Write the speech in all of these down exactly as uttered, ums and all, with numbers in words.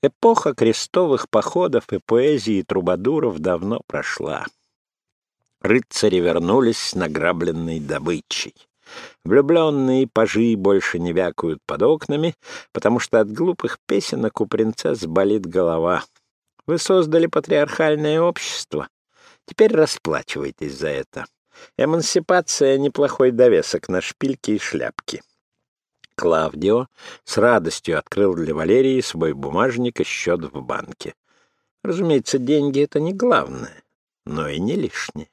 Эпоха крестовых походов и поэзии трубадуров давно прошла. Рыцари вернулись с награбленной добычей. Влюбленные пажи больше не вякают под окнами, потому что от глупых песенок у принцесс болит голова. Вы создали патриархальное общество. Теперь расплачивайтесь за это. Эмансипация — неплохой довесок на шпильки и шляпки. Клавдио с радостью открыл для Валерии свой бумажник и счет в банке. Разумеется, деньги — это не главное, но и не лишнее.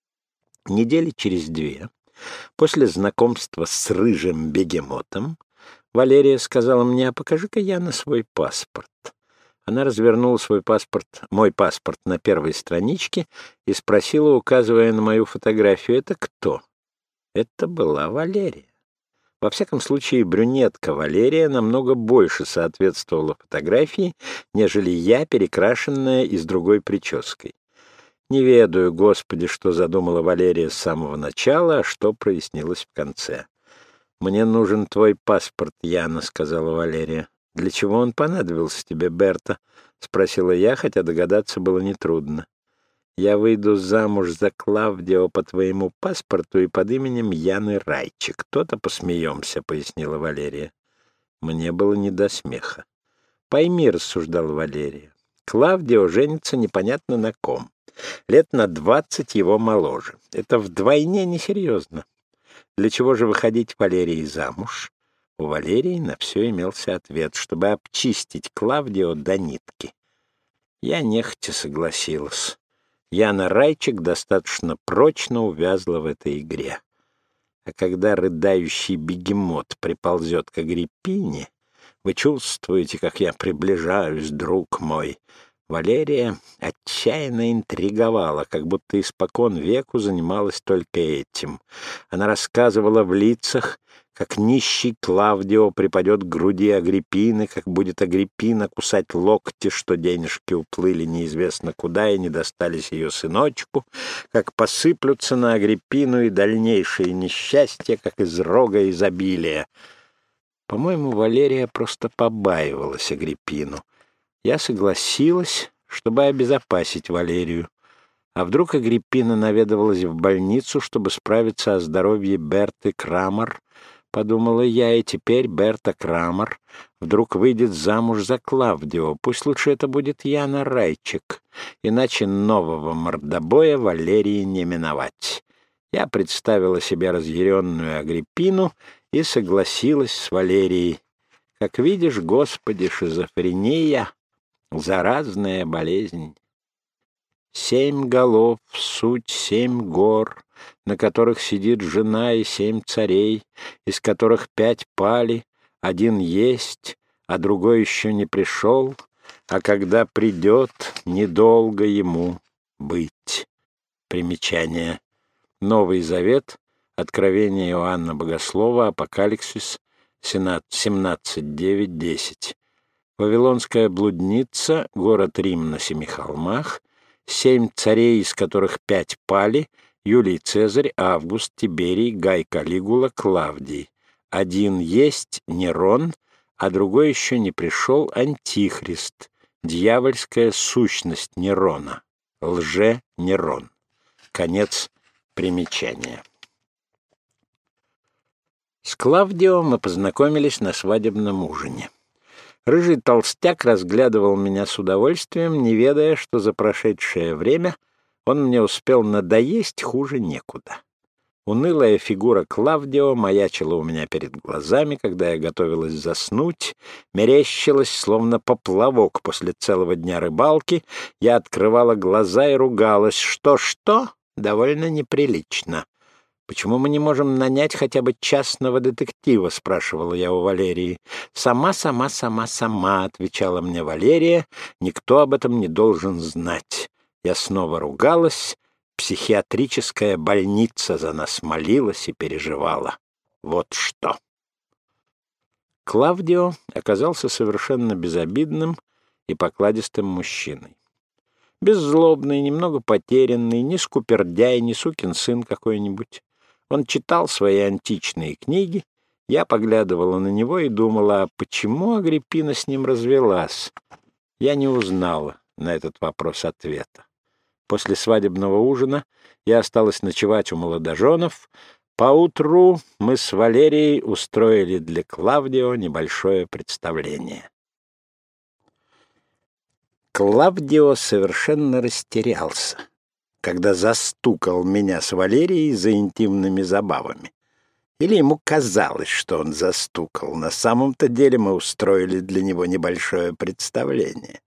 Недели через две, после знакомства с рыжим бегемотом, Валерия сказала мне: «А покажи-ка, Яна, свой паспорт». Она развернула свой паспорт, мой паспорт, на первой страничке и спросила, указывая на мою фотографию: «Это кто?» Это была Валерия. Во всяком случае, брюнетка Валерия намного больше соответствовала фотографии, нежели я, перекрашенная и с другой прической. Не ведаю, Господи, что задумала Валерия с самого начала, а что прояснилось в конце. «Мне нужен твой паспорт, Яна», — сказала Валерия. «Для чего он понадобился тебе, Берта?» — спросила я, хотя догадаться было нетрудно. «Я выйду замуж за Клавдио по твоему паспорту и под именем Яны Райчик. То-то посмеемся», — пояснила Валерия. Мне было не до смеха. «Пойми», — рассуждала Валерия, — «Клавдио женится непонятно на ком. Лет на двадцать его моложе. Это вдвойне несерьезно. Для чего же выходить Валерии замуж?» У Валерии на все имелся ответ: чтобы обчистить Клавдио до нитки. Я нехотя согласилась. Яна Райчик достаточно прочно увязла в этой игре. А когда рыдающий бегемот приползет к Агриппине, вы чувствуете, как я приближаюсь, друг мой. Валерия отчаянно интриговала, как будто испокон веку занималась только этим. Она рассказывала в лицах, как нищий Клавдио припадет к груди Агриппины, как будет Агриппина кусать локти, что денежки уплыли неизвестно куда и не достались ее сыночку, как посыплются на Агриппину и дальнейшие несчастья, как из рога изобилия. По-моему, Валерия просто побаивалась Агриппину. Я согласилась, чтобы обезопасить Валерию. А вдруг Агриппина наведывалась в больницу, чтобы справиться о здоровье Берты Крамер, подумала я, и теперь Берта Крамер вдруг выйдет замуж за Клавдио. Пусть лучше это будет Яна Райчик, иначе нового мордобоя Валерии не миновать. Я представила себе разъяренную Агриппину и согласилась с Валерией. Как видишь, Господи, шизофрения — заразная болезнь. Семь голов — суть семь гор, на которых сидит жена, и семь царей, из которых пять пали, один есть, а другой еще не пришел, а когда придет, недолго ему быть. Примечание. Новый Завет, Откровение Иоанна Богослова, Апокалипсис, семнадцать девять десять. Вавилонская блудница, город Рим на семи холмах, семь царей, из которых пять пали, Юлий Цезарь, Август, Тиберий, Гай Калигула, Клавдий. Один есть Нерон, а другой еще не пришел, Антихрист, дьявольская сущность Нерона, лже-Нерон. Конец примечания. С Клавдио мы познакомились на свадебном ужине. Рыжий толстяк разглядывал меня с удовольствием, не ведая, что за прошедшее время он мне успел надоесть хуже некуда. Унылая фигура Клавдио маячила у меня перед глазами, когда я готовилась заснуть, мерещилась, словно поплавок после целого дня рыбалки. Я открывала глаза и ругалась. Что-что? Довольно неприлично. «Почему мы не можем нанять хотя бы частного детектива?» — спрашивала я у Валерии. «Сама, сама, сама, сама», — отвечала мне Валерия. «Никто об этом не должен знать». Я снова ругалась. Психиатрическая больница за нас молилась и переживала. Вот что. Клавдио оказался совершенно безобидным и покладистым мужчиной. Беззлобный, немного потерянный, не скупердяй, не сукин сын какой-нибудь. Он читал свои античные книги. Я поглядывала на него и думала, а почему Агриппина с ним развелась? Я не узнала на этот вопрос ответа. После свадебного ужина я осталась ночевать у молодоженов. Поутру мы с Валерией устроили для Клавдио небольшое представление. Клавдио совершенно растерялся, когда застукал меня с Валерией за интимными забавами. Или ему казалось, что он застукал. На самом-то деле мы устроили для него небольшое представление.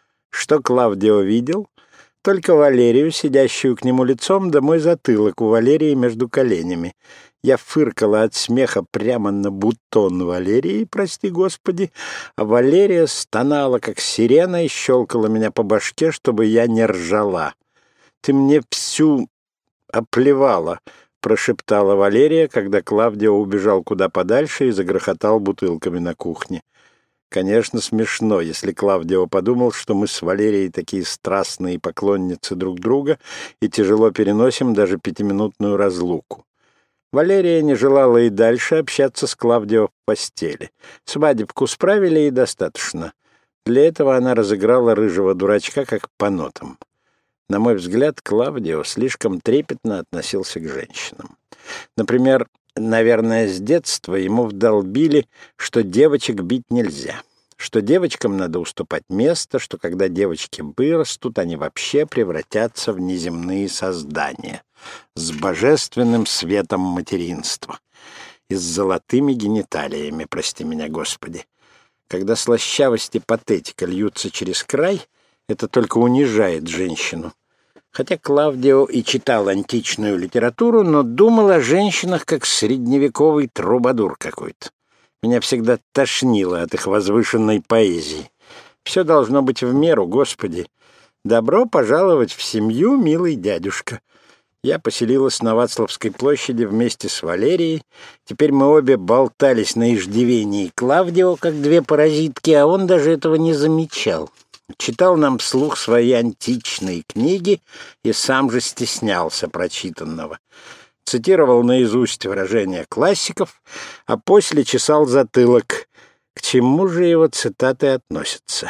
Что Клавдио видел? Только Валерию, сидящую к нему лицом, да мой затылок у Валерии между коленями. Я фыркала от смеха прямо на бутон Валерии, прости господи, а Валерия стонала, как сирена, и щелкала меня по башке, чтобы я не ржала. «Ты мне всю оплевала», — прошептала Валерия, когда Клавдио убежал куда подальше и загрохотал бутылками на кухне. Конечно, смешно, если Клавдио подумал, что мы с Валерией такие страстные поклонницы друг друга и тяжело переносим даже пятиминутную разлуку. Валерия не желала и дальше общаться с Клавдио в постели. Свадебку справили и достаточно. Для этого она разыграла рыжего дурачка как по нотам. На мой взгляд, Клавдио слишком трепетно относился к женщинам. Например, наверное, с детства ему вдолбили, что девочек бить нельзя, что девочкам надо уступать место, что когда девочки вырастут, они вообще превратятся в неземные создания с божественным светом материнства и с золотыми гениталиями, прости меня, Господи. Когда слащавость и патетика льются через край, это только унижает женщину. Хотя Клавдио и читал античную литературу, но думал о женщинах как средневековый трубадур какой-то. Меня всегда тошнило от их возвышенной поэзии. Все должно быть в меру, Господи. Добро пожаловать в семью, милый дядюшка. Я поселилась на Вацлавской площади вместе с Валерией. Теперь мы обе болтались на иждивении Клавдио, как две паразитки, а он даже этого не замечал. Читал нам вслух свои античные книги и сам же стеснялся прочитанного. Цитировал наизусть выражения классиков, а после чесал затылок. К чему же его цитаты относятся?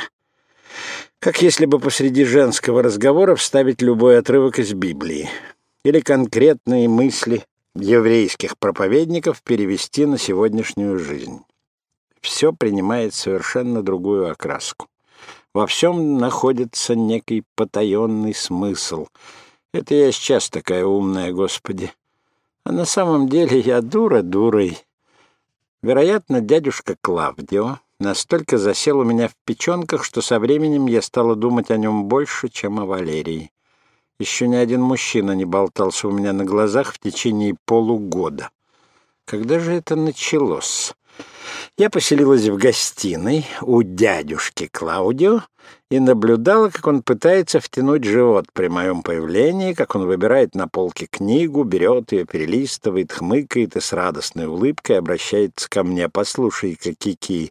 Как если бы посреди женского разговора вставить любой отрывок из Библии или конкретные мысли еврейских проповедников перевести на сегодняшнюю жизнь. Все принимает совершенно другую окраску. Во всем находится некий потаенный смысл. Это я сейчас такая умная, Господи. А на самом деле я дура дурой. Вероятно, дядюшка Клавдио настолько засел у меня в печенках, что со временем я стала думать о нем больше, чем о Валерии. Еще ни один мужчина не болтался у меня на глазах в течение полугода. Когда же это началось? Я поселилась в гостиной у дядюшки Клаудио и наблюдала, как он пытается втянуть живот при моем появлении, как он выбирает на полке книгу, берет ее, перелистывает, хмыкает и с радостной улыбкой обращается ко мне. «Послушай-ка, Кики».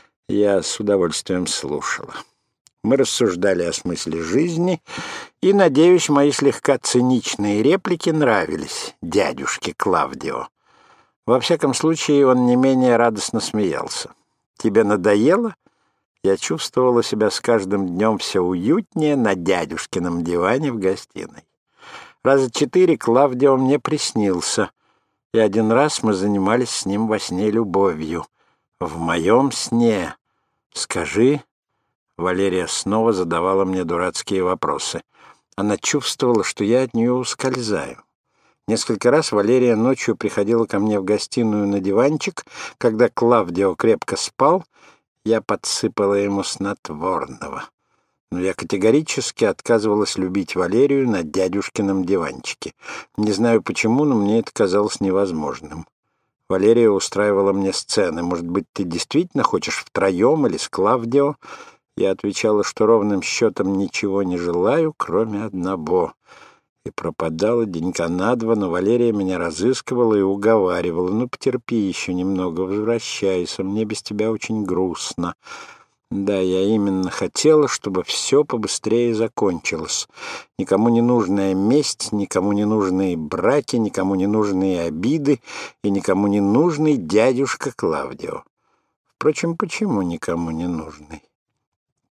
Я с удовольствием слушала. Мы рассуждали о смысле жизни, и, надеюсь, мои слегка циничные реплики нравились дядюшке Клавдио. Во всяком случае, он не менее радостно смеялся. «Тебе надоело?» Я чувствовала себя с каждым днем все уютнее на дядюшкином диване в гостиной. Раза четыре Клавдио мне приснился, и один раз мы занимались с ним во сне любовью. В моем сне. Скажи... Валерия снова задавала мне дурацкие вопросы. Она чувствовала, что я от нее ускользаю. Несколько раз Валерия ночью приходила ко мне в гостиную на диванчик. Когда Клавдио крепко спал, я подсыпала ему снотворного. Но я категорически отказывалась любить Валерию на дядюшкином диванчике. Не знаю почему, но мне это казалось невозможным. Валерия устраивала мне сцены. «Может быть, ты действительно хочешь втроем или с Клавдио?» Я отвечала, что ровным счетом ничего не желаю, кроме одного. И пропадала денька на два, но Валерия меня разыскивала и уговаривала. «Ну, потерпи еще немного, возвращайся, мне без тебя очень грустно». Да, я именно хотела, чтобы все побыстрее закончилось. Никому не нужная месть, никому не нужные браки, никому не нужные обиды и никому не нужный дядюшка Клавдио. Впрочем, почему никому не нужный?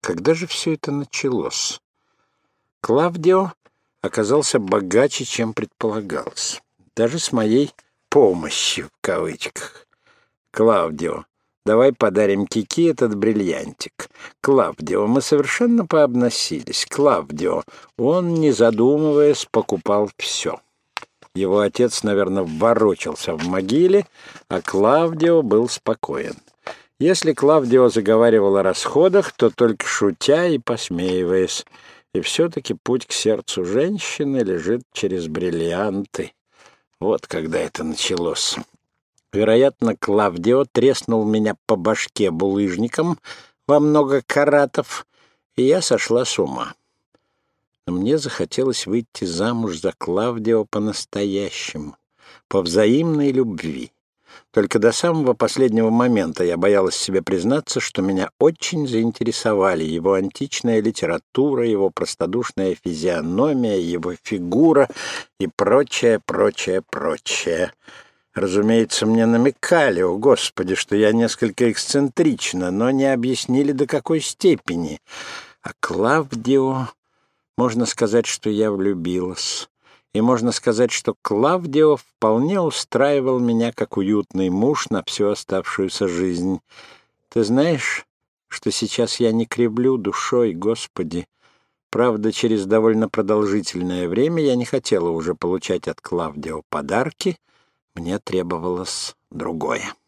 Когда же все это началось? Клавдио оказался богаче, чем предполагалось. Даже с моей «помощью» в кавычках. «Клавдио, давай подарим Кики этот бриллиантик. Клавдио, мы совершенно пообносились. Клавдио». Он, не задумываясь, покупал все. Его отец, наверное, ворочался в могиле, а Клавдио был спокоен. Если Клавдио заговаривал о расходах, то только шутя и посмеиваясь. И все-таки путь к сердцу женщины лежит через бриллианты. Вот когда это началось. Вероятно, Клавдио треснул меня по башке булыжником во много каратов, и я сошла с ума. Но мне захотелось выйти замуж за Клавдио по-настоящему, по взаимной любви. Только до самого последнего момента я боялась себе признаться, что меня очень заинтересовали его античная литература, его простодушная физиономия, его фигура и прочее, прочее, прочее. Разумеется, мне намекали, о Господи, что я несколько эксцентрична, но не объяснили, до какой степени. А Клавдио... Можно сказать, что я влюбилась. И можно сказать, что Клавдио вполне устраивал меня как уютный муж на всю оставшуюся жизнь. Ты знаешь, что сейчас я не кривлю душой, Господи. Правда, через довольно продолжительное время я не хотела уже получать от Клавдио подарки. Мне требовалось другое.